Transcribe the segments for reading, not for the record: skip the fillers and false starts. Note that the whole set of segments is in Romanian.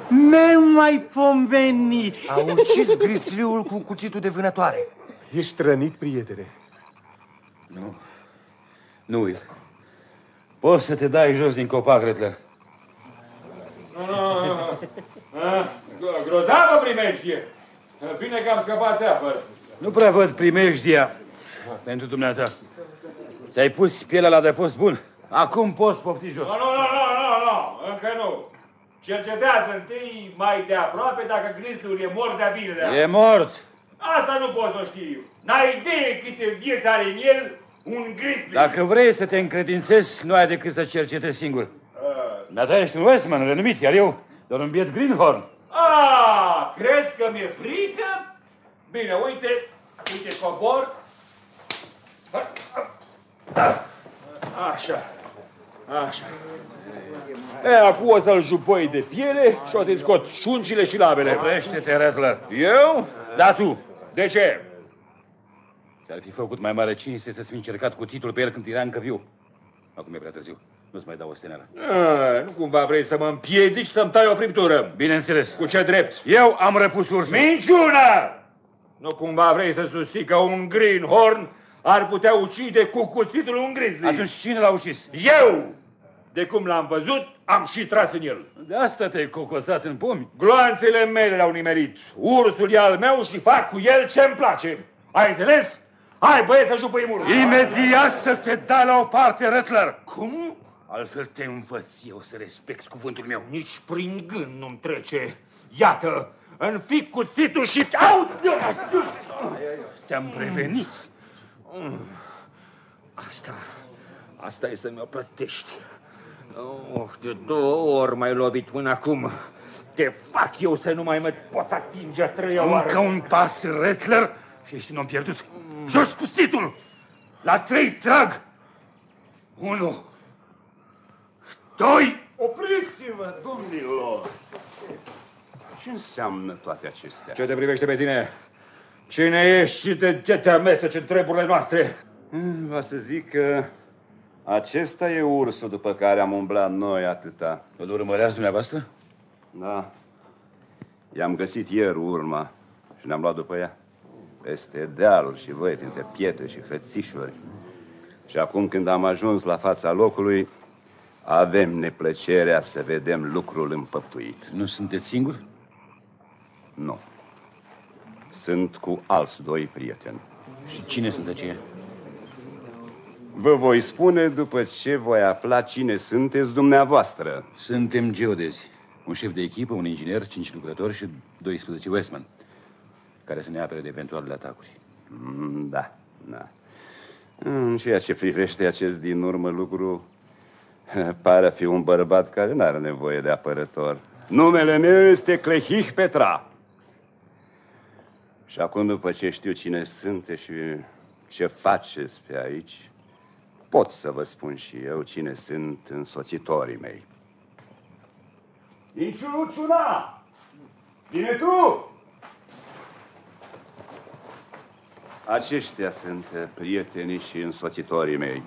Nemaipomenit! A ucis grizzliul cu cuțitul de vânătoare. Ești rănit, prietene? Nu. Nu, Will. Poți să te dai jos din copac, Rattler. Grozavă primejdie! Bine că am scăpat apă. Nu prea văd primejdia pentru dumneata. Ți-ai pus pielea la adăpost bun. Acum poți pofti jos. Nu, încă nu. Cercetează întâi mai de aproape dacă grizzliul e mort de-a binelea. E mort. Asta nu pot să știu. N-ai idee câte vieți are în el un grizzly. Dacă vrei să te încredințezi, nu ai decât să cercetezi singur. Dumneata ești un Westman renumit, iar eu doar un biet Greenhorn. Crezi că mi-e frică? Bine, uite cobor. Așa. Acum o să-l jupoi de piele și o să-i scot șuncile și labele. Oprește-te, Rattler. Eu? Da, tu. De ce? Ți-ar fi făcut mai mare cinste să-ți fi încercat cuțitul pe el când era încă viu. Acum e prea târziu. Nu-ți mai dau o steneală. Nu cumva vrei să mă împiedici să-mi tai o friptură? Bineînțeles. Cu ce drept? Eu am răpus ursul. Minciună! Nu cumva vrei să susții că un greenhorn ar putea ucide cu cuțitul un grizzly? Atunci cine l-a ucis? Eu! De cum l-am văzut, am și tras în el. De asta te-ai cocoțat în pomi. Gloanțele mele l-au nimerit. Ursul e al meu și fac cu el ce-mi place. Ai înțeles? Hai, băieți, să jupăi murul. Imediat să te dai la o parte, Rattler. Cum? Altfel te învăț eu să respecti cuvântul meu. Nici prin gând nu-mi trece. Iată, înfic cuțitul și... Au! Te-am prevenit. Asta e să mi-o plătești. De 2 ori m-ai lovit până acum. Te fac eu să nu mai mă pot atinge a 3-a oară. Încă un pas, Rattler, și ești un om pierdut. Jos cuțitul! La 3 trag! 1, 2... Opriți-vă, domnilor! Ce înseamnă toate acestea? Ce te privește pe tine? Cine ești și de ce te amesteci în treburile noastre? Va să zic că acesta e ursul după care am umblat noi atâta. Îl urmăreați dumneavoastră? Da. I-am găsit ieri urma și ne-am luat după ea. Peste dealuri și văi, printre pietre și hățișuri. Și acum când am ajuns la fața locului, avem neplăcerea să vedem lucrul împăptuit. Nu sunteți singuri? Nu. Sunt cu alți 2 prieteni. Și cine sunt aceia? Vă voi spune după ce voi afla cine sunteți dumneavoastră. Suntem geodezi. Un șef de echipă, un inginer, 5 lucrători și 12 Westman, care să ne apere de eventualele atacuri. Da. În ceea ce privește acest din urmă lucru, pare a fi un bărbat care nu are nevoie de apărător. Numele meu este Clehih Petra. Și acum, după ce știu cine sunteți și ce faceți pe aici, pot să vă spun și eu cine sunt însoțitorii mei. Inciuciuna! Vine tu! Aceștia sunt prietenii și însoțitorii mei.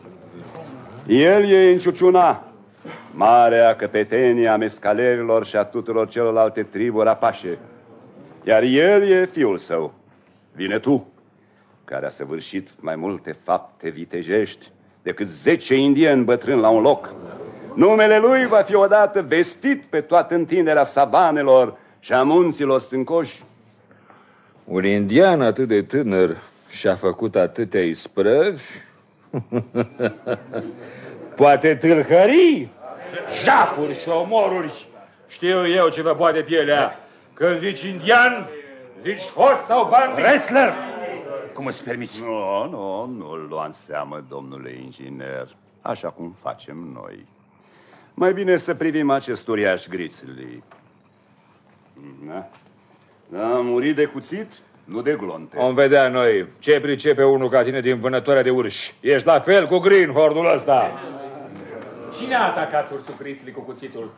El e Inciuciuna, marea căpetenie a mescalerilor și a tuturor celorlalte triburi apașe. Iar el e fiul său, Vinetu, care a săvârșit mai multe fapte vitejești decât 10 indieni bătrâni la un loc. Numele lui va fi odată vestit pe toată întinderea savanelor și a munților stâncoși. Un indian atât de tânăr și-a făcut atâtea isprăvi? Poate tâlhării, jafuri și omoruri. Știu eu ce vă poate pielea. Când zici indian, zici hoț sau bandit. Rattler! Cum îți permiți? Nu-l lua în seamă, domnule inginer, așa cum facem noi. Mai bine să privim acest uriaș grizzly. A murit de cuțit, nu de glonte. Vom vedea noi ce pricepe unul ca tine din vânătoarea de urși. Ești la fel cu Greenhornul ăsta. Cine a atacat ursul grizzly cu cuțitul?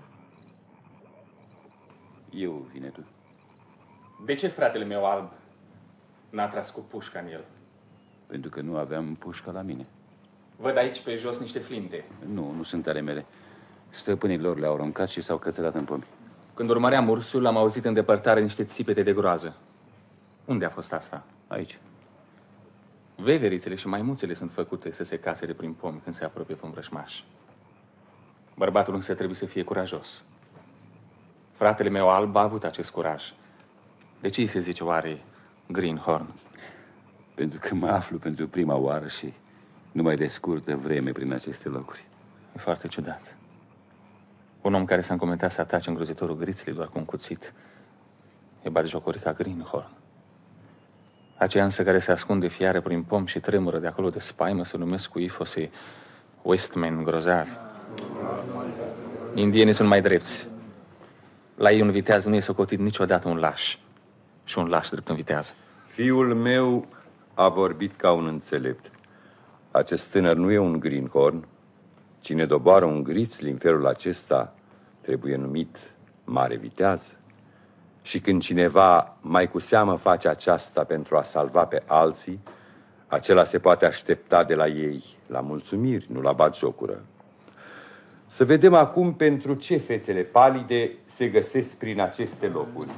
Eu, Vinetu. De ce fratele meu alb n-a tras cu pușca în el? Pentru că nu aveam pușca la mine. Văd aici pe jos niște flinte. Nu sunt ale mele. Stăpânii lor le-au aruncat și s-au cățărat în pomi. Când urmăream ursul, am auzit în depărtare niște țipete de groază. Unde a fost asta? Aici. Veverițele și maimuțele sunt făcute să se casere prin pomi când se apropie un vrășmaș. Bărbatul însă trebuie să fie curajos. Fratele meu alb a avut acest curaj. De ce îi se zice oare Greenhorn? Pentru că mă aflu pentru prima oară și numai de scurtă vreme prin aceste locuri. E foarte ciudat. Un om care s-a încomentat să atace îngrozitorul Grizzly doar cu un cuțit e batjocori ca Greenhorn. Aceia însă care se ascunde fiare prin pom și tremură de acolo de spaimă se numesc cu ifose Westmen grozavi. Indienii sunt mai drepți. La ei un viteaz nu e socotit niciodată un laș. Și un laș drept un viteaz. Fiul meu a vorbit ca un înțelept. Acest tânăr nu e un greenhorn. Cine doboară un grizzly în felul acesta trebuie numit mare viteaz. Și când cineva mai cu seamă face aceasta pentru a salva pe alții, acela se poate aștepta de la ei la mulțumiri, nu la batjocură. Să vedem acum pentru ce fețele palide se găsesc prin aceste locuri.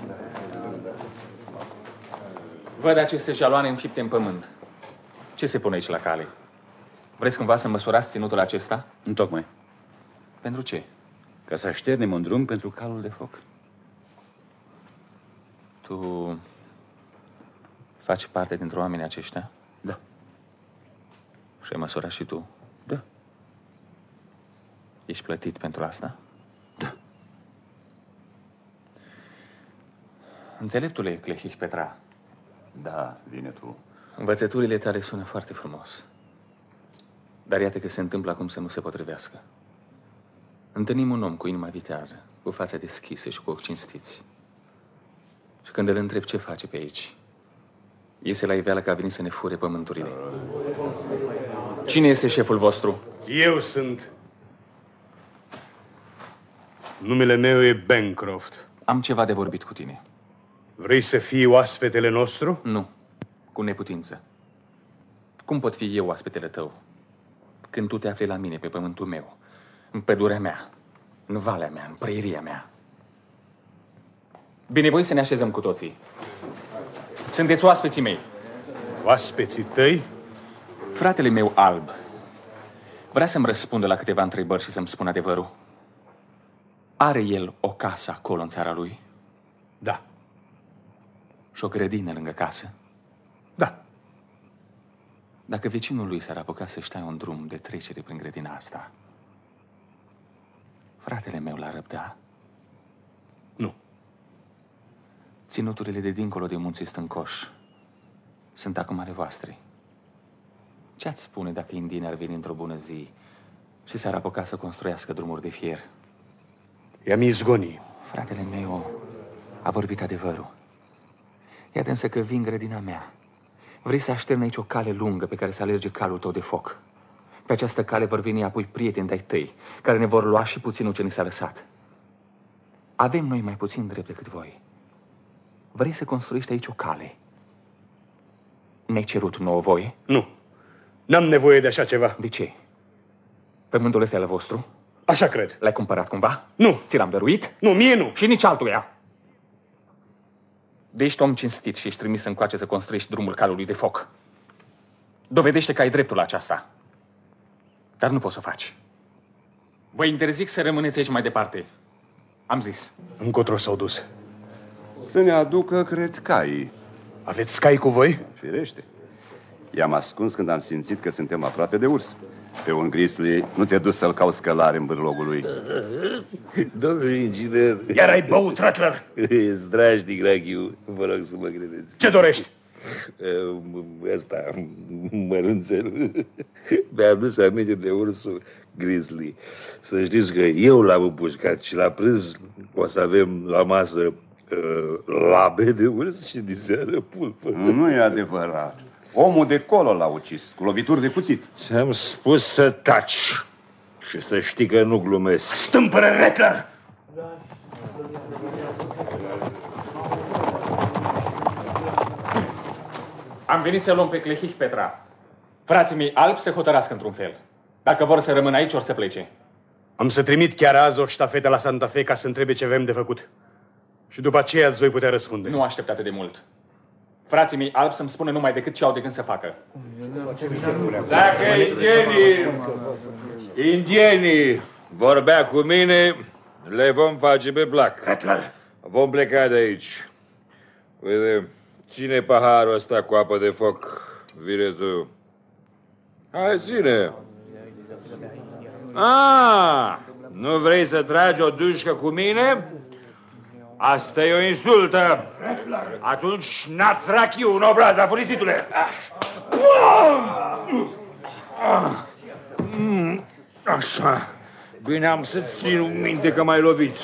Văd aceste jaloane înfipte în pământ. Ce se pune aici la cale? Vreți cumva să măsurați ținutul acesta? Întocmai. Pentru ce? Ca să așternem un drum pentru calul de foc. Tu faci parte dintre oamenii aceștia? Da. Și ai măsurat și tu? Da. Ești plătit pentru asta? Da. Înțeleptule Clehich Petra, Da, vine tu. învățăturile tale sună foarte frumos. Dar iată că se întâmplă acum să nu se potrivească. Întâlnim un om cu inima vitează, cu fața deschisă și cu ochi cinstiți. Și când îl întreb ce face pe aici, iese la iveală că a venit să ne fure pământurile. Cine este șeful vostru? Eu sunt. Numele meu e Bancroft. Am ceva de vorbit cu tine. Vrei să fii oaspetele nostru? Nu, cu neputință. Cum pot fi eu oaspetele tău când tu te afli la mine pe pământul meu, în pădurea mea, în valea mea, în prăiria mea? Bine, voi să ne așezăm cu toții. Sunteți oaspeții mei. Oaspeții tăi? Fratele meu alb vrea să-mi răspundă la câteva întrebări și să-mi spună adevărul. Are el o casă acolo în țara lui? Da. Și o grădină lângă casă? Da. Dacă vecinul lui s-ar apuca să-și taie un drum de trecere prin grădina asta, fratele meu l-ar răbda? Nu. Ținuturile de dincolo de munții Stâncoș sunt acum ale voastre. Ce-ați spune dacă indienii ar veni într-o bună zi și s-ar apuca să construiască drumuri de fier? I-am izgoni. Fratele meu a vorbit adevărul. Iată însă că vin grădina mea. Vrei să aștern aici o cale lungă pe care să alerge calul tău de foc. Pe această cale vor veni apoi prieteni de-ai tăi, care ne vor lua și puținul ce ni s-a lăsat. Avem noi mai puțin drept decât voi. Vrei să construiești aici o cale? Ne-ai cerut nouă voie? Nu. N-am nevoie de așa ceva. De ce? Pământul ăsta e al vostru? Așa cred. L-ai cumpărat cumva? Nu. Ți l-am dăruit? Nu, mie nu. Și nici altuia. De ești om cinstit și ești trimis încoace să construiești drumul calului de foc. Dovedește că ai dreptul la aceasta. Dar nu poți să o faci. Vă interzic să rămâneți aici mai departe. Am zis. Încotro s-au dus. Să ne aducă, cred, caii. Aveți cai cu voi? Firește. I-am ascuns când am simțit că suntem aproape de urs. Pe un grizzly nu te duci să-l cauți călare în bârlogul lui. Domnule inginer... Iar ai băut, Rattler? E strașnic, Rachiu. Vă rog să mă credeți. Ce dorești? Ăsta, mărunțel, mi-a adus aminte de ursul grizzly. Să știți că eu l-am împușcat și la prânz o să avem la masă labe de urs și diseară pulpă. Nu e adevărat. Omul de colo l-a ucis, cu lovituri de cuțit. Ți-am spus să taci și să știi că nu glumesc. Stâmpără, Rattler! Am venit să luăm pe Clehich Petra. Frații mei albi se hotărască într-un fel. Dacă vor să rămână aici, ori să plece. Am să trimit chiar azi o ștafetă la Santa Fe ca să întrebe ce avem de făcut. Și după aceea îți voi putea răspunde. Nu aștept atât de mult. Frații mei albi să-mi spună numai decât ce au de gând să facă. Dacă indienii vorbea cu mine, le vom face pe plac. Rattler! Vom pleca de aici. Uite, ține paharul ăsta cu apă de foc. Vine tu. Hai, ține. Nu vrei să tragi o dușcă cu mine? Asta e o insultă. Atunci n-ați rachiu în obraza, furisitule. Așa. Bine, am să țin minte că m-ai lovit.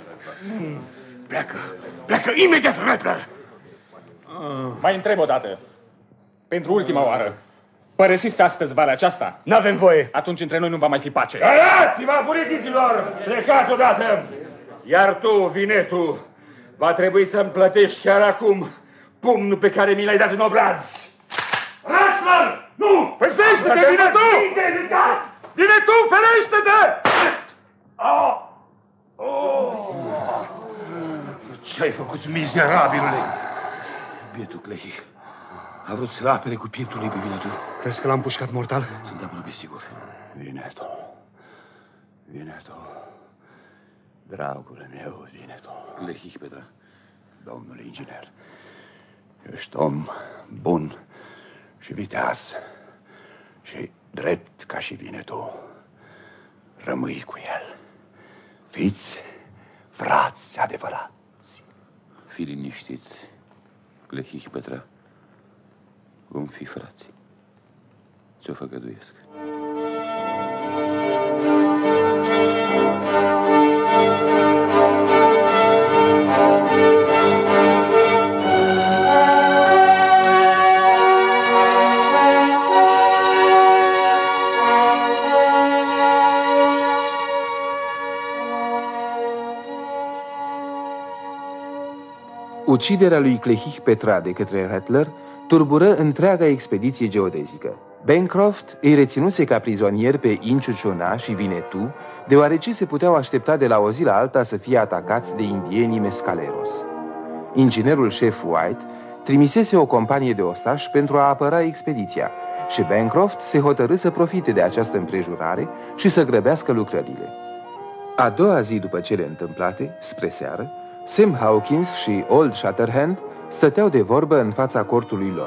Pleacă imediat, Rattler! Mai întreb o dată. Pentru ultima oară. Părăsiți astăzi valea aceasta? N-avem voie. Atunci între noi nu va mai fi pace. Arați-vă, furitiților! Plecați odată! Iar tu, Vinetu, va trebui să-mi plătești chiar acum pumnul pe care mi l-ai dat în obraz. Rattler! Nu! Păzește-te, Vinetu! Vinetu, ferește-te! Ce-ai făcut, mizerabilule? Bietul Clehi a vrut să apere cu pieptul lui pe Vinetu. Crezi că l-am pușcat mortal? Sunt aproape sigur. Vinetu. Dragul meu, Vinetu. Clehi, Petra. Domnule inginer, ești om bun și viteaz și drept ca și Vinetu. Rămâi cu el. Fiți frați adevărați. Fii liniștit, Clehi, Petra. Vom fi frați. Ți-o făgăduiesc. Uciderea lui Clehih Petra de către Rattler turbură întreaga expediție geodezică. Bancroft îi reținuse ca prizonieri pe Inchuchona și Vinetu, deoarece se puteau aștepta de la o zi la alta să fie atacați de indienii Mescaleros. Inginerul șef White trimisese o companie de ostași pentru a apăra expediția și Bancroft se hotărâ să profite de această împrejurare și să grăbească lucrările. A doua zi după cele întâmplate, spre seară, Sam Hawkins și Old Shatterhand stăteau de vorbă în fața cortului lor.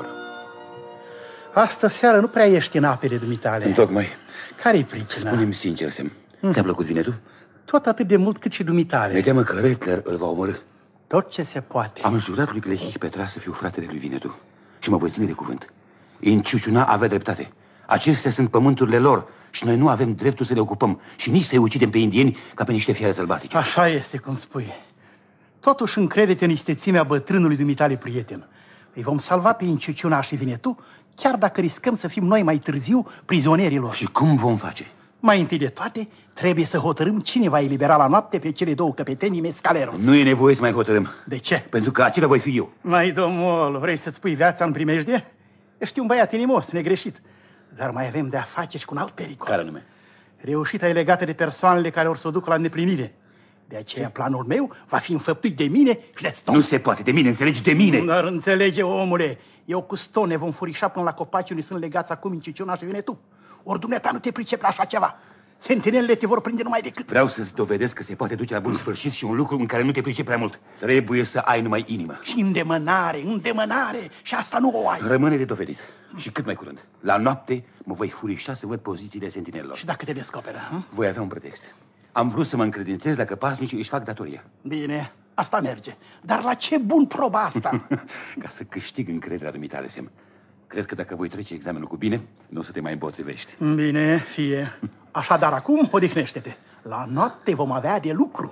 Astă seară nu prea ești în apele dumitale. Întocmai. Care-i pricina? Spune-mi sincer, Sam. Ți-a plăcut Vinetu? Tot atât de mult cât și dumitale. Mi-e teamă că Rattler îl va omorâ. Tot ce se poate. Am jurat lui Clehih Petra să fiu fratele lui Vinetu. Și mă voi ține de cuvânt. Inchuchuna avea dreptate. Acestea sunt pământurile lor și noi nu avem dreptul să le ocupăm și nici să-i ucidem pe indieni ca pe niște fiare sălbatice. Așa este cum spui. Totuși încrede-te în istețimea bătrânului dumitale prieten. Îi vom salva pe Inchuchuna și Vinetu, chiar dacă riscăm să fim noi mai târziu prizonierilor. Și cum vom face? Mai întâi de toate, trebuie să hotărâm cine va elibera la noapte pe cele două căpetenii Mescaleros. Nu e nevoie să mai hotărâm. De ce? Pentru că acela voi fi eu. Mai domnul, vrei să-ți pui viața în primejdie? Ești un băiat inimos, negreșit. Dar mai avem de-a face și cu un alt pericol. Care nume? Reușita e legată de persoanele care or să o ducă la îndeplinire. De aceea planul meu va fi înfăptuit de mine și de Stone. Nu se poate, de mine, înțelegi, de mine. Dar înțelege, omule. Eu cu Stone ne vom furișa până la copaci unde sunt legați acum Inchuchuna și Vinetu. Ori dumneata nu te pricepi la așa ceva. Sentinelele te vor prinde numai decât. Vreau să-ți dovedesc că se poate duce la bun sfârșit și un lucru în care nu te pricepi prea mult. Trebuie să ai numai inimă. Și îndemânare. Și asta nu o ai. Rămâne de dovedit. Și cât mai curând. La noapte mă voi furișa să văd pozițiile sentinelelor. Și dacă te descoperă? Voi avea un pretext. Am vrut să mă încredințez dacă pasnicii își fac datoria. Bine, asta merge. Dar la ce bun proba asta? Ca să câștig încrederea dumitale, Sem. Cred că dacă voi trece examenul cu bine, nu o să te mai împotrivești. Bine, fie. Așadar, acum odihnește-te. La noapte vom avea de lucru.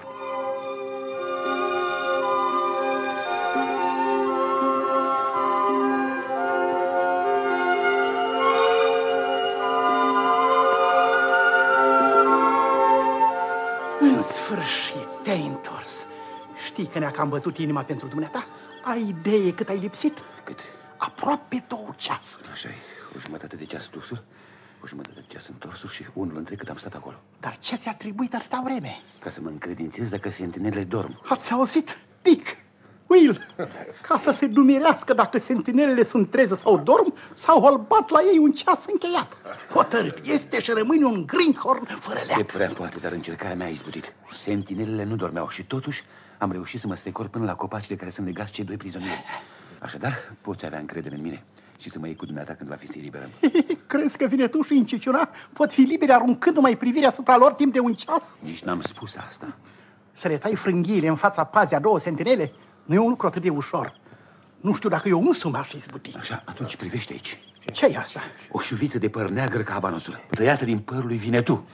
În sfârșit, te-ai întors. Știi că ne-a cam bătut inima pentru dumneata? Ai idee cât ai lipsit? Cât? Aproape 2 ceasuri. Așa e, o jumătate de ceas dusul, o jumătate de ceas întorsul și unul între cât am stat acolo. Dar ce ți-a trebuit atâta vreme? Ca să mă încredințez dacă sentinelele dorm. Ați auzit? Pic! Will, ca să se dumirească dacă sentinelele sunt treze sau dorm, sau îl bat la ei un ceas încheiat. Hotărât este și rămâne un greenhorn fără leac. Se prea poate, dar încercarea mea a izbutit. Sentinelele nu dormeau și totuși am reușit să mă strecor până la copaci de care sunt legați cei 2 prizonieri. Așadar, poți avea încredere în mine și să mă iei cu dumneata când va fi liberă. Crezi că Vinetu și Inciuciuna pot fi liberi aruncând numai privirea asupra lor timp de un ceas? Nici n-am spus asta. Să le tai frânghiile în fața pazii a 2 sentinele nu e un lucru atât de ușor. Nu știu dacă eu însumi aș izbuti. Așa, atunci privește aici. Ce-i asta? O șuviță de păr neagră ca abanosul, tăiată din părul lui Vinetu.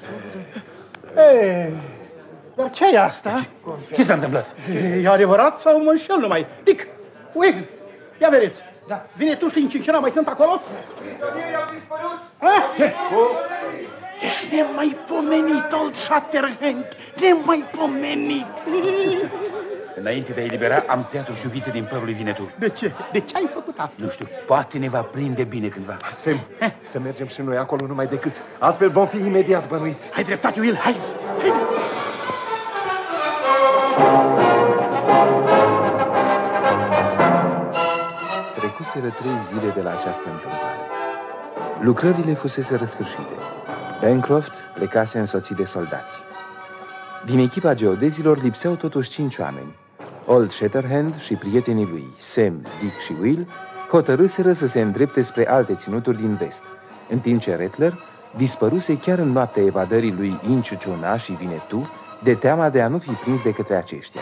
Dar ce-i asta? Ce s-a întâmplat? E adevărat sau mă înșel numai? Dick, Will, ia vedeți. Da. Vinetu și Inciuciuna mai sunt acolo? Prizonierii au dispărut! Ce? Ești nemaipomenit, Old Shatterhand, nemaipomenit. Înainte de a elibera, am tăiat o șuviță din părul lui Vinetu. De ce? De ce ai făcut asta? Nu știu, poate ne va prinde bine cândva. Sem, să mergem și noi acolo numai decât. Altfel vom fi imediat bănuiți. Ai dreptate, Will, haideți, haideți. Trecuseră 3 zile de la această întâmplare. Lucrările fusese răsfârșite. Bancroft plecase însoțit de soldați. Din echipa geodezilor lipseau totuși 5 oameni. Old Shatterhand și prietenii lui, Sam, Dick și Will, hotărâseră să se îndrepte spre alte ținuturi din vest, în timp ce Rattler dispăruse chiar în noaptea evadării lui Inciuciuna și Vinetu, de teama de a nu fi prins de către aceștia.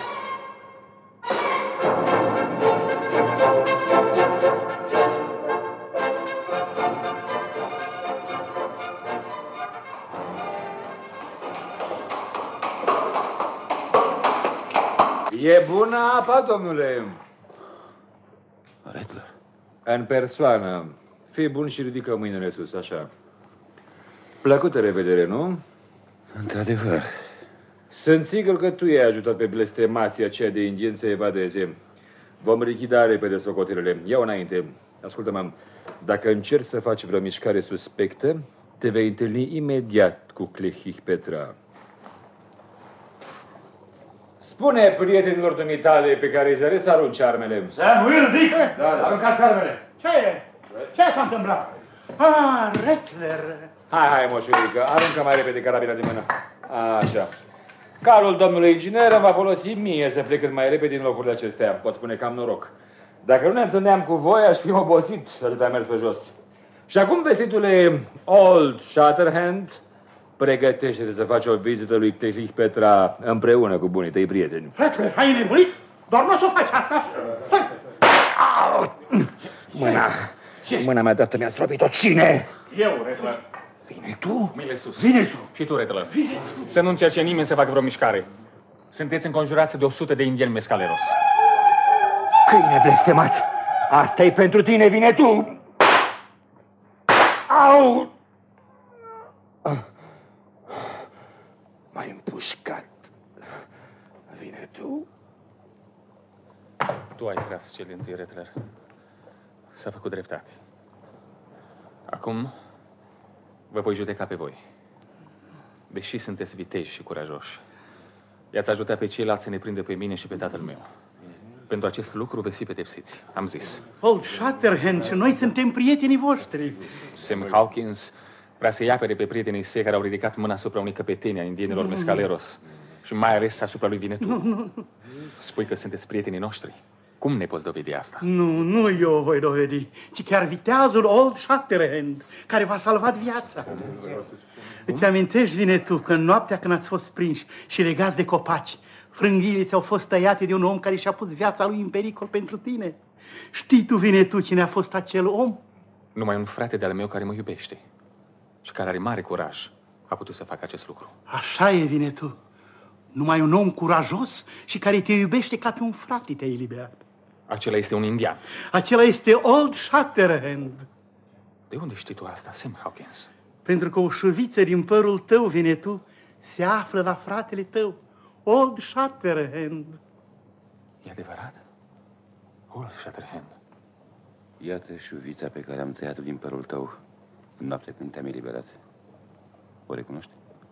E bună apa, domnule? Rattler. În persoană. Fii bun și ridică mâinile sus, așa. Plăcută revedere, nu? Într-adevăr. Sunt sigur că tu i-ai ajutat pe blestemația aceea de indieni să evadeze. Vom lichida repede socotelele. Ia-o înainte. Ascultă-mă, dacă încerci să faci vreo mișcare suspectă, te vei întâlni imediat cu Clehih Petra. Spune prietenilor dumitale pe care îi zăresc să arunci armele. Sam, Will, Dick! Da. Aruncați armele! Ce e? Ce s-a întâmplat? Rattler. Hai, moșurică, aruncă mai repede carabina din mână. Așa. Calul domnului inginer va folosi mie să plec cât mai repede din locurile acestea. Pot spune că am noroc. Dacă nu ne întâlneam cu voi, aș fi obosit atât am mers pe jos. Și acum, vestitule Old Shatterhand, pregătește-te să faci o vizită lui Clehih Petra împreună cu bunii tăi prieteni. Rattler, ai nebunit? Doar nu o să o faci asta. Mâna mea dreaptă mi-a stropit-o. Cine? Eu, Rattler. Vine tu? Mâinile sus. Vine tu! Și tu, Rattler. Să nu încerce nimeni să facă vreo mișcare. Sunteți înconjurați de 100 de indieni mescaleros. Câine blestemat! Asta-i pentru tine, vine tu! Au! M-ai împușcat. Vine tu? Tu ai tras cel dintâi, Rattler. S-a făcut dreptate. Acum vă voi judeca pe voi. Deși sunteți viteji și curajoși, i-ați ajutat pe ceilalți să ne prindă pe mine și pe tatăl meu. Pentru acest lucru veți fi pedepsiți, am zis. Old Shatterhand și noi suntem prietenii voștri. Sam Hawkins vrea să-i apere pe prietenii săi care au ridicat mâna asupra unei căpeteni a indienilor mescaleros și mai ales asupra lui Vinetu. Spui că sunteți prietenii noștri. Cum ne poți dovedi asta? Nu eu o voi dovedi, ci chiar viteazul Old Shatterhand, care v-a salvat viața. Îți amintești, Vinetu, că în noaptea când ați fost prinși și legați de copaci, frânghiile ți-au fost tăiate de un om care și-a pus viața lui în pericol pentru tine? Știi tu, Vinetu, cine a fost acel om? Numai un frate de-al meu care mă iubește și care are mare curaj a putut să facă acest lucru. Așa e, Vinetu. Numai un om curajos și care te iubește ca pe un frate te-a eliberat. Acela este un indian. Acela este Old Shatterhand. De unde știi tu asta, Sam Hawkins? Pentru că o șuviță din părul tău, Vinetu, se află la fratele tău, Old Shatterhand. E adevărat? Old Shatterhand. Iată șuvița pe care am tăiat-o din părul tău în noaptea când te-am eliberat. O recunoști?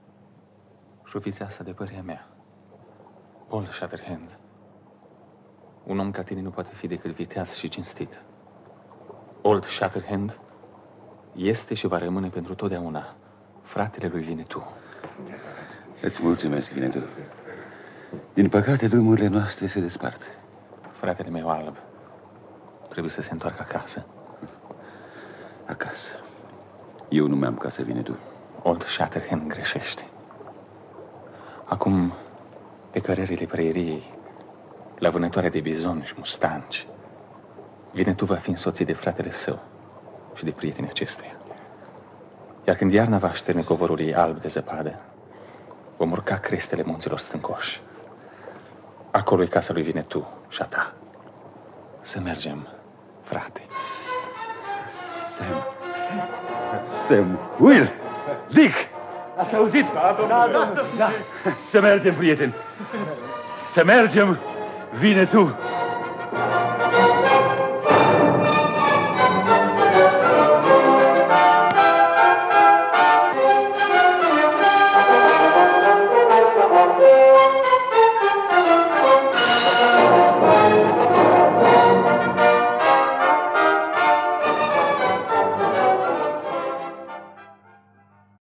Șuvița asta de păr e a mea. Old Shatterhand. Un om ca tine nu poate fi decât viteaz și cinstit. Old Shatterhand este și va rămâne pentru totdeauna fratele lui Winnetou. Îți mulțumesc, Winnetou. Din păcate, drumurile noastre se despart. Fratele meu alb trebuie să se întoarcă acasă. Acasă. Eu nu mi-am casă, Winnetou. Old Shatterhand greșește. Acum, pe cărările praieriei, la vânătoarea de bizoni și mustanci, Winnetou va fi însoțit de fratele său și de prietenii acestuia. Iar când iarna va șterne covorul ei alb de zăpadă, vom urca crestele munților stâncoși. Acolo e casa lui Winnetou și a ta. Să mergem, frate. Sam, Will, Dick, ați auzit? Da. Să mergem, prieteni. Să mergem, Winnetou.